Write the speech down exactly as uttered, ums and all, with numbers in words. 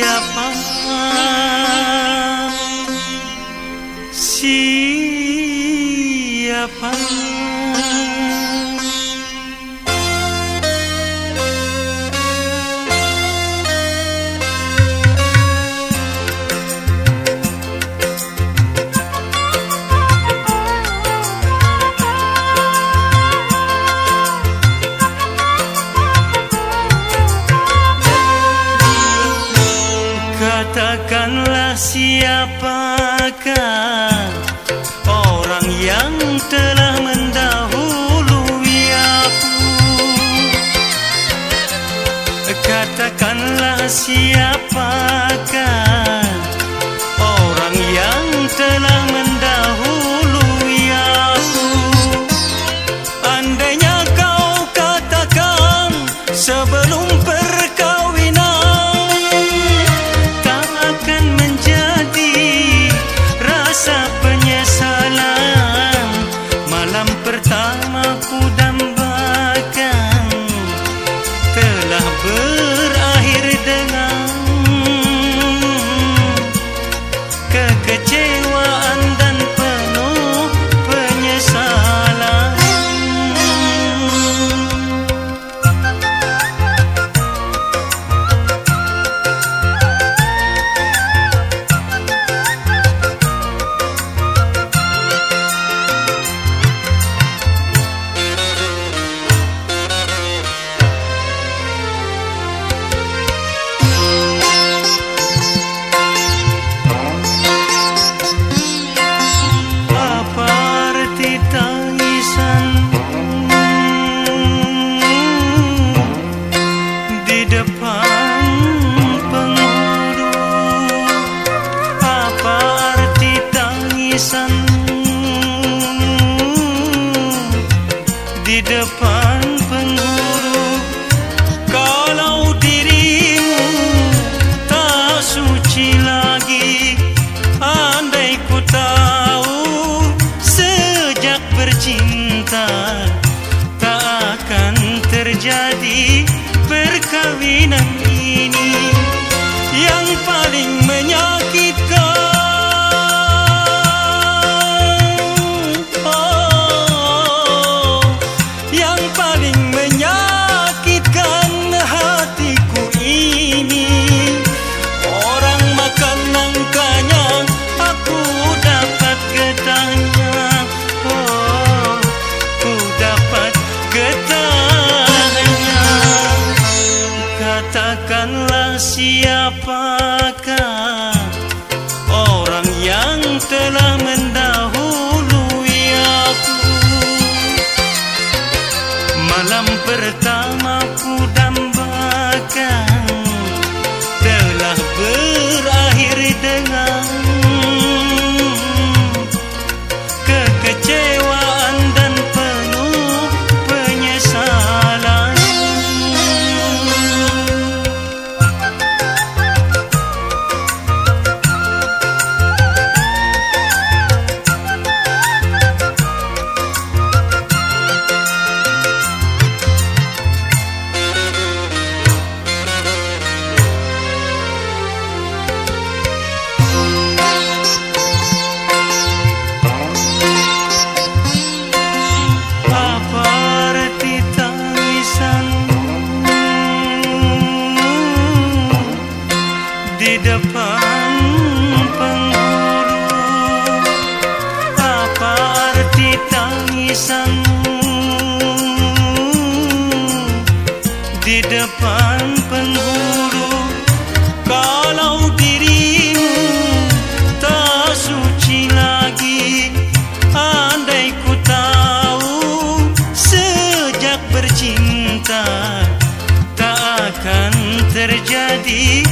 siapa siapa katakanlah siapakah orang yang telah mendahului aku. Katakanlah siapakah orang yang telah mendahului aku. Andainya kau katakan sebelum pertama ku dambakan telah berakhir dengan kekecewaan dan penuh penyesalan. Di depan penghulu, kalau dirimu tak suci lagi. Andai ku tahu sejak bercinta tak akan terjadi perkawinan ini yang paling menyakitkan. Katakanlah siapakah orang yang telah mendahului aku. Malam pertama ku dambakan telah berakhir dengan kekecewaan dan penuh penyesalan. Di depan penghulu, apa arti tangisanmu? Di depan penghulu, kalau dirimu tak suci lagi. Andai ku tahu sejak bercinta tak akan terjadi